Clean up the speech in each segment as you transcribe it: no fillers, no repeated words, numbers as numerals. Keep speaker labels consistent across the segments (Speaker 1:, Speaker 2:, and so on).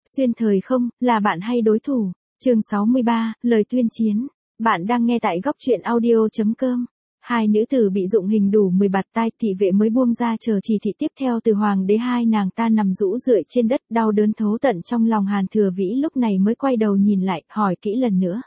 Speaker 1: Xuyên thời không, là bạn hay đối thủ? Chương 63, lời tuyên chiến. Bạn đang nghe tại góc truyện audio.com. Hai nữ tử bị dụng hình đủ 10 bạt tai, thị vệ mới buông ra chờ chỉ thị tiếp theo từ hoàng đế. Hai nàng ta nằm rũ rượi trên đất, đau đớn thấu tận trong lòng. Hàn Thừa Vĩ lúc này mới quay đầu nhìn lại, hỏi kỹ lần nữa.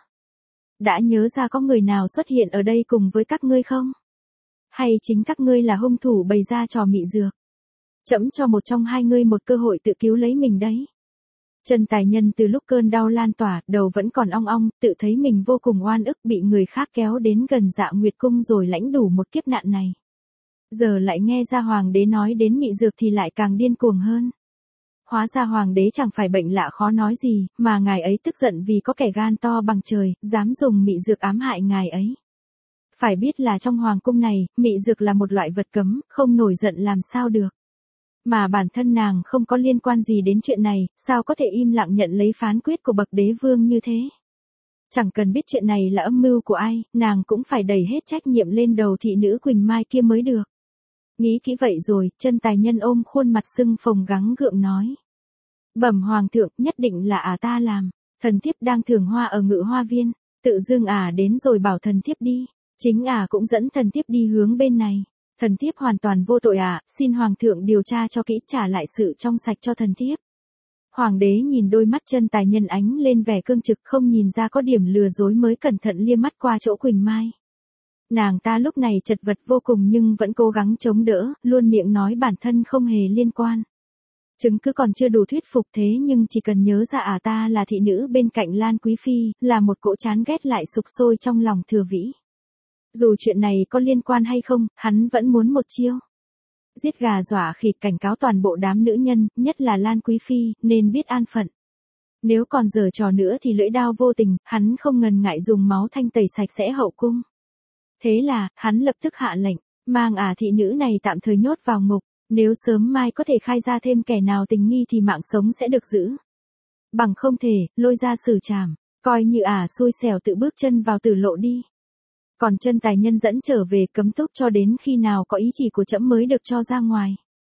Speaker 1: Đã nhớ ra có người nào xuất hiện ở đây cùng với các ngươi không? Hay chính các ngươi là hung thủ bày ra trò mị dược? Trẫm cho một trong hai ngươi một cơ hội tự cứu lấy mình đấy. Chân Tài Nhân từ lúc cơn đau lan tỏa, đầu vẫn còn ong ong, tự thấy mình vô cùng oan ức, bị người khác kéo đến gần Dạ Nguyệt cung rồi lãnh đủ một kiếp nạn này. Giờ lại nghe ra hoàng đế nói đến mị dược thì lại càng điên cuồng hơn. Hóa ra hoàng đế chẳng phải bệnh lạ khó nói gì, mà ngài ấy tức giận vì có kẻ gan to bằng trời, dám dùng mị dược ám hại ngài ấy. Phải biết là trong hoàng cung này, mị dược là một loại vật cấm, không nổi giận làm sao được. Mà bản thân nàng không có liên quan gì đến chuyện này, sao có thể im lặng nhận lấy phán quyết của bậc đế vương như thế. Chẳng cần biết chuyện này là âm mưu của ai, nàng cũng phải đẩy hết trách nhiệm lên đầu thị nữ Quỳnh Mai kia mới được. Nghĩ kỹ vậy rồi, Chân Tài Nhân ôm khuôn mặt sưng phồng gắng gượng nói. Bẩm hoàng thượng, nhất định là ta làm. Thần thiếp đang thưởng hoa ở Ngự Hoa Viên, tự dưng đến rồi bảo thần thiếp đi. Chính cũng dẫn thần thiếp đi hướng bên này. Thần thiếp hoàn toàn vô tội xin hoàng thượng điều tra cho kỹ, trả lại sự trong sạch cho thần thiếp. Hoàng đế nhìn đôi mắt Chân Tài Nhân ánh lên vẻ cương trực, không nhìn ra có điểm lừa dối, mới cẩn thận liếc mắt qua chỗ Quỳnh Mai. Nàng ta lúc này chật vật vô cùng nhưng vẫn cố gắng chống đỡ, luôn miệng nói bản thân không hề liên quan. Chứng cứ còn chưa đủ thuyết phục, thế nhưng chỉ cần nhớ ra ta là thị nữ bên cạnh Lan Quý Phi, là một cỗ chán ghét lại sục sôi trong lòng Thừa Vĩ. Dù chuyện này có liên quan hay không, hắn vẫn muốn một chiêu. Giết gà dọa khỉ, cảnh cáo toàn bộ đám nữ nhân, nhất là Lan Quý Phi, nên biết an phận. Nếu còn giở trò nữa thì lưỡi đao vô tình, hắn không ngần ngại dùng máu thanh tẩy sạch sẽ hậu cung. Thế là, hắn lập tức hạ lệnh, mang thị nữ này tạm thời nhốt vào ngục, nếu sớm mai có thể khai ra thêm kẻ nào tình nghi thì mạng sống sẽ được giữ. Bằng không thể, lôi ra xử trảm, coi như xui xẻo tự bước chân vào tử lộ đi. Còn Chân Tài Nhân dẫn trở về cấm túc cho đến khi nào có ý chỉ của trẫm mới được cho ra ngoài.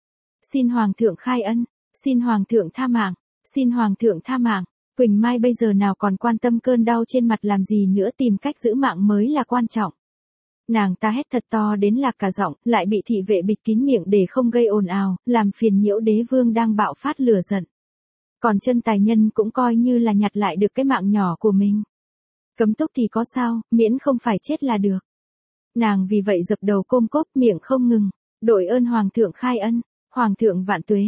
Speaker 1: Xin hoàng thượng khai ân, xin hoàng thượng tha mạng, xin hoàng thượng tha mạng. Quỳnh Mai bây giờ nào còn quan tâm cơn đau trên mặt làm gì nữa, tìm cách giữ mạng mới là quan trọng. Nàng ta hét thật to đến lạc cả giọng, lại bị thị vệ bịt kín miệng để không gây ồn ào, làm phiền nhiễu đế vương đang bạo phát lửa giận. Còn Chân Tài Nhân cũng coi như là nhặt lại được cái mạng nhỏ của mình. Cấm túc thì có sao, miễn không phải chết là được. Nàng vì vậy dập đầu côm cốp, miệng không ngừng, đội ơn hoàng thượng khai ân, hoàng thượng vạn tuế,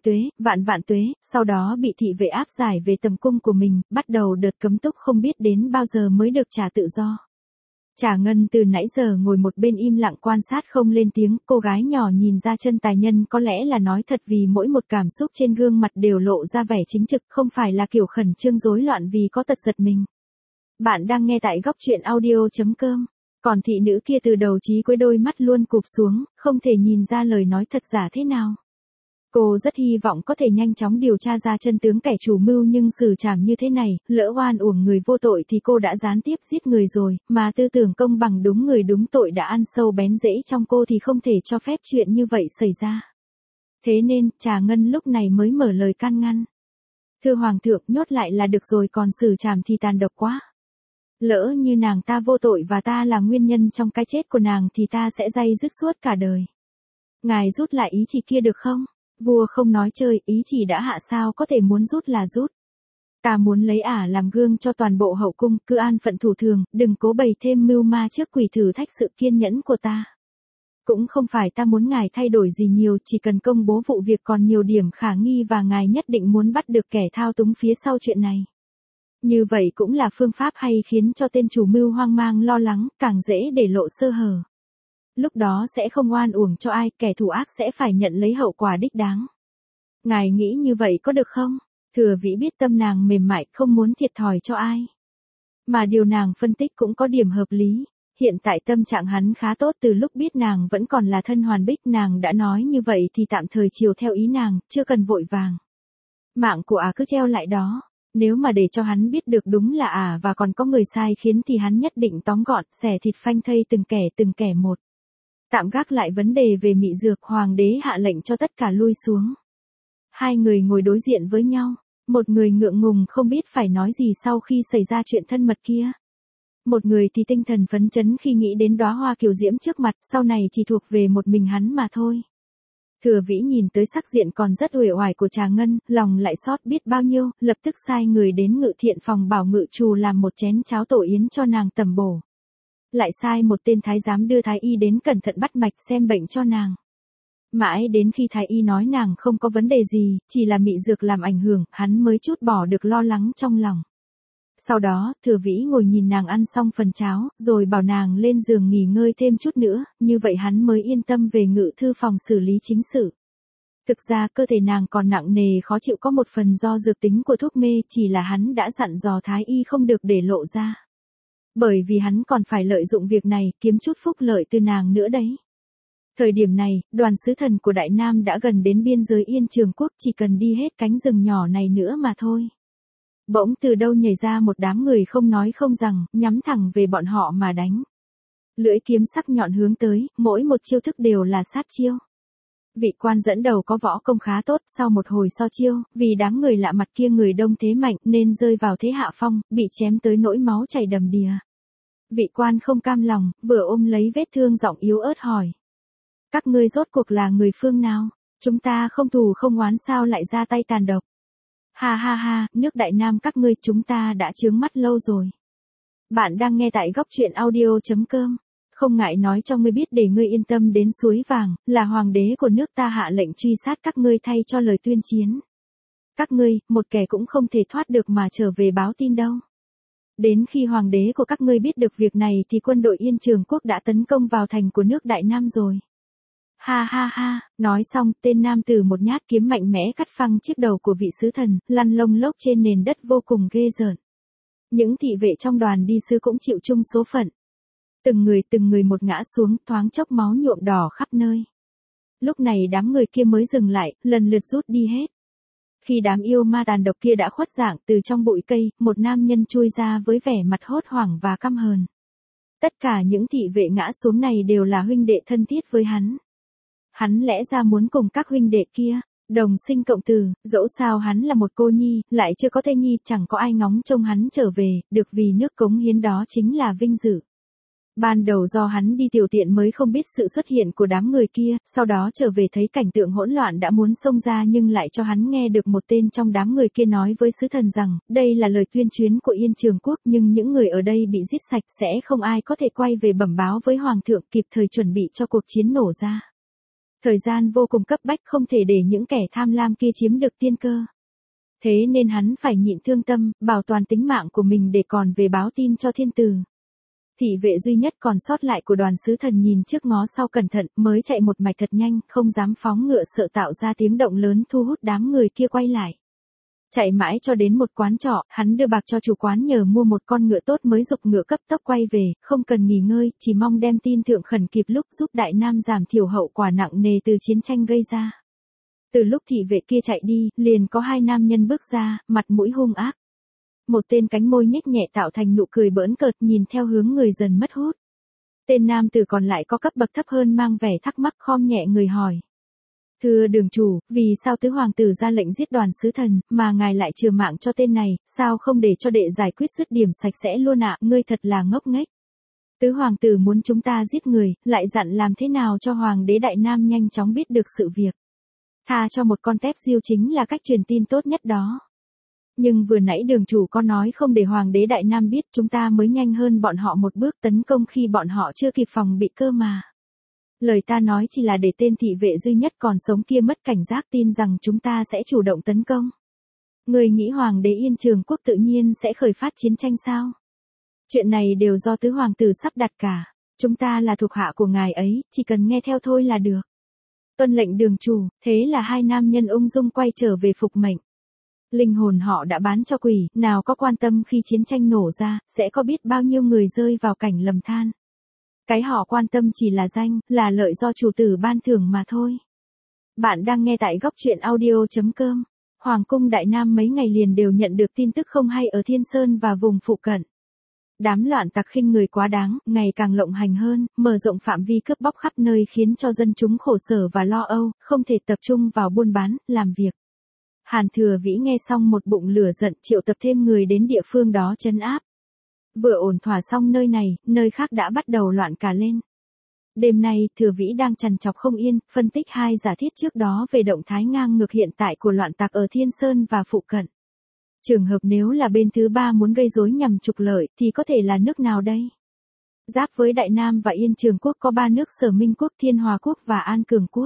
Speaker 1: vạn tuế, sau đó bị thị vệ áp giải về tầm cung của mình, bắt đầu đợt cấm túc không biết đến bao giờ mới được trả tự do. Trà Ngân từ nãy giờ ngồi một bên im lặng quan sát không lên tiếng, cô gái nhỏ nhìn ra Chân Tài Nhân có lẽ là nói thật vì mỗi một cảm xúc trên gương mặt đều lộ ra vẻ chính trực, không phải là kiểu khẩn trương rối loạn vì có tật giật mình. Bạn đang nghe tại góc truyện audio.com. Còn thị nữ kia từ đầu chí cuối đôi mắt luôn cụp xuống, không thể nhìn ra lời nói thật giả thế nào. Cô rất hy vọng có thể nhanh chóng điều tra ra chân tướng kẻ chủ mưu, nhưng xử trảm như thế này, lỡ oan uổng người vô tội thì cô đã gián tiếp giết người rồi, mà tư tưởng công bằng đúng người đúng tội đã ăn sâu bén rễ trong cô thì không thể cho phép chuyện như vậy xảy ra. Thế nên, Trà Ngân lúc này mới mở lời can ngăn. Thưa hoàng thượng, nhốt lại là được rồi, còn xử trảm thì tàn độc quá. Lỡ như nàng ta vô tội và ta là nguyên nhân trong cái chết của nàng thì ta sẽ day dứt suốt cả đời. Ngài rút lại ý chỉ kia được không? Vua không nói chơi, ý chỉ đã hạ sao có thể muốn rút là rút. Ta muốn lấy làm gương cho toàn bộ hậu cung, cứ an phận thủ thường, đừng cố bày thêm mưu ma trước quỷ, thử thách sự kiên nhẫn của ta. Cũng không phải ta muốn ngài thay đổi gì nhiều, chỉ cần công bố vụ việc còn nhiều điểm khả nghi và ngài nhất định muốn bắt được kẻ thao túng phía sau chuyện này. Như vậy cũng là phương pháp hay, khiến cho tên chủ mưu hoang mang lo lắng, càng dễ để lộ sơ hở. Lúc đó sẽ không oan uổng cho ai, kẻ thủ ác sẽ phải nhận lấy hậu quả đích đáng. Ngài nghĩ như vậy có được không? Thừa Vĩ biết tâm nàng mềm mại, không muốn thiệt thòi cho ai. Mà điều nàng phân tích cũng có điểm hợp lý. Hiện tại tâm trạng hắn khá tốt, từ lúc biết nàng vẫn còn là thân hoàn bích, nàng đã nói như vậy thì tạm thời chiều theo ý nàng, chưa cần vội vàng. Mạng của cứ treo lại đó. Nếu mà để cho hắn biết được đúng là và còn có người sai khiến thì hắn nhất định tóm gọn, xẻ thịt phanh thây từng kẻ một. Tạm gác lại vấn đề về mị dược, hoàng đế hạ lệnh cho tất cả lui xuống. Hai người ngồi đối diện với nhau, Một người ngượng ngùng không biết phải nói gì sau khi xảy ra chuyện thân mật kia. Một người thì tinh thần phấn chấn khi nghĩ đến đóa hoa kiều diễm trước mặt, sau này chỉ thuộc về một mình hắn mà thôi. Thừa Vĩ nhìn tới sắc diện còn rất uể oải của Trà Ngân, lòng lại xót biết bao nhiêu, lập tức sai người đến Ngự Thiện phòng bảo Ngự Trù làm một chén cháo tổ yến cho nàng tẩm bổ. Lại sai một tên thái giám đưa thái y đến cẩn thận bắt mạch xem bệnh cho nàng. Mãi đến khi thái y nói nàng không có vấn đề gì, chỉ là mị dược làm ảnh hưởng, hắn mới chút bỏ được lo lắng trong lòng. Sau đó, Thừa Vĩ ngồi nhìn nàng ăn xong phần cháo, rồi bảo nàng lên giường nghỉ ngơi thêm chút nữa, như vậy hắn mới yên tâm về Ngự thư phòng xử lý chính sự. Thực ra cơ thể nàng còn nặng nề khó chịu có một phần do dược tính của thuốc mê, chỉ là hắn đã dặn dò thái y không được để lộ ra. Bởi vì hắn còn phải lợi dụng việc này kiếm chút phúc lợi từ nàng nữa đấy. Thời điểm này, đoàn sứ thần của Đại Nam đã gần đến biên giới Yên Trường Quốc, chỉ cần đi hết cánh rừng nhỏ này nữa mà thôi. Bỗng từ đâu nhảy ra một đám người không nói không rằng, nhắm thẳng về bọn họ mà đánh. Lưỡi kiếm sắc nhọn hướng tới, mỗi một chiêu thức đều là sát chiêu. Vị quan dẫn đầu có võ công khá tốt, sau một hồi so chiêu, vì đám người lạ mặt kia người đông thế mạnh nên rơi vào thế hạ phong, bị chém tới nỗi máu chảy đầm đìa. Vị quan không cam lòng, vừa ôm lấy vết thương giọng yếu ớt hỏi. Các ngươi rốt cuộc là người phương nào? Chúng ta không thù không oán sao lại ra tay tàn độc? Ha ha ha, nước Đại Nam các ngươi chúng ta đã chướng mắt lâu rồi. Bạn đang nghe tại góc truyện audio.com. Không ngại nói cho ngươi biết để ngươi yên tâm đến suối vàng, là hoàng đế của nước ta hạ lệnh truy sát các ngươi thay cho lời tuyên chiến. Các ngươi, một kẻ cũng không thể thoát được mà trở về báo tin đâu. Đến khi hoàng đế của các ngươi biết được việc này thì quân đội Yên Trường Quốc đã tấn công vào thành của nước Đại Nam rồi. Ha ha ha, nói xong, tên nam tử một nhát kiếm mạnh mẽ cắt phăng chiếc đầu của vị sứ thần, lăn lông lốc trên nền đất vô cùng ghê rợn. Những thị vệ trong đoàn đi sứ cũng chịu chung số phận. Từng người một ngã xuống, thoáng chốc máu nhuộm đỏ khắp nơi. Lúc này đám người kia mới dừng lại, lần lượt rút đi hết. Khi đám yêu ma tàn độc kia đã khuất dạng, từ trong bụi cây, một nam nhân chui ra với vẻ mặt hốt hoảng và căm hờn. Tất cả những thị vệ ngã xuống này đều là huynh đệ thân thiết với hắn. Hắn lẽ ra muốn cùng các huynh đệ kia, đồng sinh cộng tử, dẫu sao hắn là một cô nhi, lại chưa có thê nhi, chẳng có ai ngóng trông hắn trở về, được vì nước cống hiến đó chính là vinh dự. Ban đầu do hắn đi tiểu tiện mới không biết sự xuất hiện của đám người kia, sau đó trở về thấy cảnh tượng hỗn loạn đã muốn xông ra nhưng lại cho hắn nghe được một tên trong đám người kia nói với sứ thần rằng, đây là lời tuyên chiến của Yên Trường Quốc nhưng những người ở đây bị giết sạch sẽ không ai có thể quay về bẩm báo với Hoàng thượng kịp thời chuẩn bị cho cuộc chiến nổ ra. Thời gian vô cùng cấp bách không thể để những kẻ tham lam kia chiếm được tiên cơ. Thế nên hắn phải nhịn thương tâm, bảo toàn tính mạng của mình để còn về báo tin cho thiên tử. Thị vệ duy nhất còn sót lại của đoàn sứ thần nhìn trước ngó sau cẩn thận, mới chạy một mạch thật nhanh, không dám phóng ngựa sợ tạo ra tiếng động lớn thu hút đám người kia quay lại. Chạy mãi cho đến một quán trọ, hắn đưa bạc cho chủ quán nhờ mua một con ngựa tốt mới giục ngựa cấp tốc quay về, không cần nghỉ ngơi, chỉ mong đem tin thượng khẩn kịp lúc giúp Đại Nam giảm thiểu hậu quả nặng nề từ chiến tranh gây ra. Từ lúc thị vệ kia chạy đi, liền có hai nam nhân bước ra, mặt mũi hung ác. Một tên cánh môi nhếch nhẹ tạo thành nụ cười bỡn cợt nhìn theo hướng người dần mất hút. Tên nam tử còn lại có cấp bậc thấp hơn mang vẻ thắc mắc khom nhẹ người hỏi. Thưa đường chủ, vì sao tứ hoàng tử ra lệnh giết đoàn sứ thần, mà ngài lại trừ mạng cho tên này, sao không để cho đệ giải quyết dứt điểm sạch sẽ luôn ạ, ngươi thật là ngốc nghếch. Tứ hoàng tử muốn chúng ta giết người, lại dặn làm thế nào cho hoàng đế Đại Nam nhanh chóng biết được sự việc. Tha cho một con tép diêu chính là cách truyền tin tốt nhất đó. Nhưng vừa nãy đường chủ có nói không để hoàng đế Đại Nam biết, chúng ta mới nhanh hơn bọn họ một bước tấn công khi bọn họ chưa kịp phòng bị cơ mà. Lời ta nói chỉ là để tên thị vệ duy nhất còn sống kia mất cảnh giác tin rằng chúng ta sẽ chủ động tấn công. Người nghĩ hoàng đế Yên Trường Quốc tự nhiên sẽ khởi phát chiến tranh sao? Chuyện này đều do tứ hoàng tử sắp đặt cả. Chúng ta là thuộc hạ của ngài ấy, chỉ cần nghe theo thôi là được. Tuân lệnh đường chủ, thế là hai nam nhân ung dung quay trở về phục mệnh. Linh hồn họ đã bán cho quỷ, nào có quan tâm khi chiến tranh nổ ra, sẽ có biết bao nhiêu người rơi vào cảnh lầm than. Cái họ quan tâm chỉ là danh, là lợi do chủ tử ban thưởng mà thôi. Bạn đang nghe tại góc truyện audio.com. Hoàng cung Đại Nam mấy ngày liền đều nhận được tin tức không hay ở Thiên Sơn và vùng phụ cận. Đám loạn tặc khinh người quá đáng, ngày càng lộng hành hơn, mở rộng phạm vi cướp bóc khắp nơi khiến cho dân chúng khổ sở và lo âu, không thể tập trung vào buôn bán, làm việc. Hàn Thừa Vĩ nghe xong một bụng lửa giận, triệu tập thêm người đến địa phương đó trấn áp. Vừa ổn thỏa xong nơi này, nơi khác đã bắt đầu loạn cả lên. Đêm nay, Thừa Vĩ đang trằn trọc không yên, phân tích hai giả thiết trước đó về động thái ngang ngược hiện tại của loạn tặc ở Thiên Sơn và phụ cận. Trường hợp nếu là bên thứ ba muốn gây rối nhằm trục lợi, thì có thể là nước nào đây? Giáp với Đại Nam và Yên Trường Quốc có 3 nước Sở Minh Quốc, Thiên Hòa Quốc và An Cường Quốc.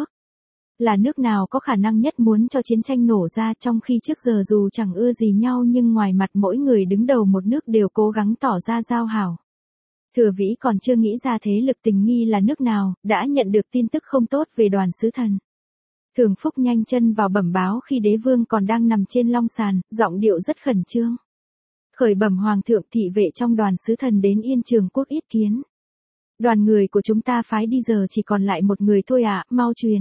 Speaker 1: Là nước nào có khả năng nhất muốn cho chiến tranh nổ ra, trong khi trước giờ dù chẳng ưa gì nhau nhưng ngoài mặt mỗi người đứng đầu một nước đều cố gắng tỏ ra giao hảo. Thừa Vĩ còn chưa nghĩ ra thế lực tình nghi là nước nào, đã nhận được tin tức không tốt về Đoàn sứ thần. Thường Phúc nhanh chân vào bẩm báo khi đế vương còn đang nằm trên long sàn, giọng điệu rất khẩn trương. Khởi bẩm hoàng thượng, thị vệ trong Đoàn sứ thần đến Yên Trường Quốc yết kiến. Đoàn người của chúng ta phái đi giờ chỉ còn lại một người thôi ạ, mau truyền.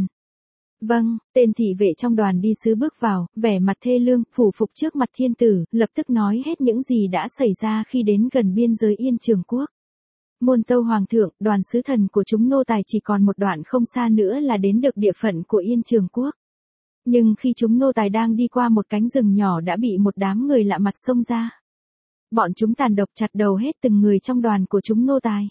Speaker 1: Vâng, tên thị vệ trong đoàn đi sứ bước vào, vẻ mặt thê lương, phủ phục trước mặt thiên tử, lập tức nói hết những gì đã xảy ra khi đến gần biên giới Yên Trường Quốc. Muôn tâu hoàng thượng, Đoàn sứ thần của chúng nô tài chỉ còn một đoạn không xa nữa là đến được địa phận của Yên Trường Quốc. Nhưng khi chúng nô tài đang đi qua một cánh rừng nhỏ đã bị một đám người lạ mặt xông ra. Bọn chúng tàn độc chặt đầu hết từng người trong đoàn của chúng nô tài.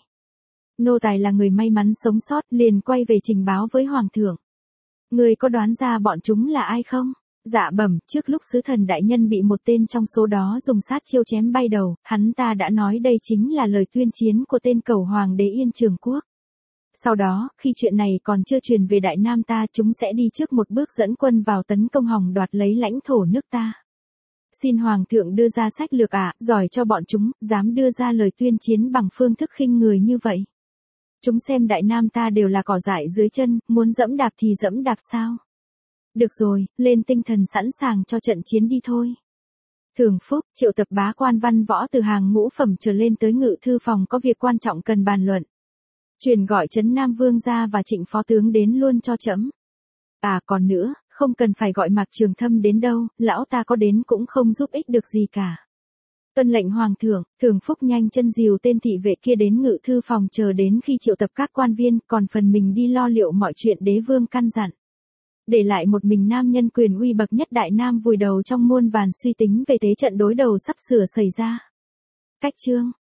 Speaker 1: Nô tài là người may mắn sống sót, liền quay về trình báo với hoàng thượng. Người có đoán ra bọn chúng là ai không? Dạ bẩm, trước lúc sứ thần đại nhân bị một tên trong số đó dùng sát chiêu chém bay đầu, hắn ta đã nói đây chính là lời tuyên chiến của tên cẩu hoàng đế Yên Trường Quốc. Sau đó, khi chuyện này còn chưa truyền về Đại Nam ta, chúng sẽ đi trước một bước dẫn quân vào tấn công hòng đoạt lấy lãnh thổ nước ta. Xin hoàng thượng đưa ra sách lược giỏi cho bọn chúng, dám đưa ra lời tuyên chiến bằng phương thức khinh người như vậy. Chúng xem Đại Nam ta đều là cỏ dại dưới chân, muốn dẫm đạp thì dẫm đạp sao? Được rồi, lên tinh thần sẵn sàng cho trận chiến đi thôi. Thường Phúc, triệu tập bá quan văn võ từ hàng ngũ phẩm trở lên tới ngự thư phòng có việc quan trọng cần bàn luận. Truyền gọi Trấn Nam Vương ra và Trịnh phó tướng đến luôn cho trẫm. Còn nữa, không cần phải gọi Mạc Trường Thâm đến đâu, lão ta có đến cũng không giúp ích được gì cả. Tuân lệnh hoàng thượng, Thường Phúc nhanh chân dìu tên thị vệ kia đến ngự thư phòng chờ đến khi triệu tập các quan viên, còn phần mình đi lo liệu mọi chuyện đế vương căn dặn. Để lại một mình nam nhân quyền uy bậc nhất Đại Nam vùi đầu trong muôn vàn suy tính về thế trận đối đầu sắp sửa xảy ra. Cách chương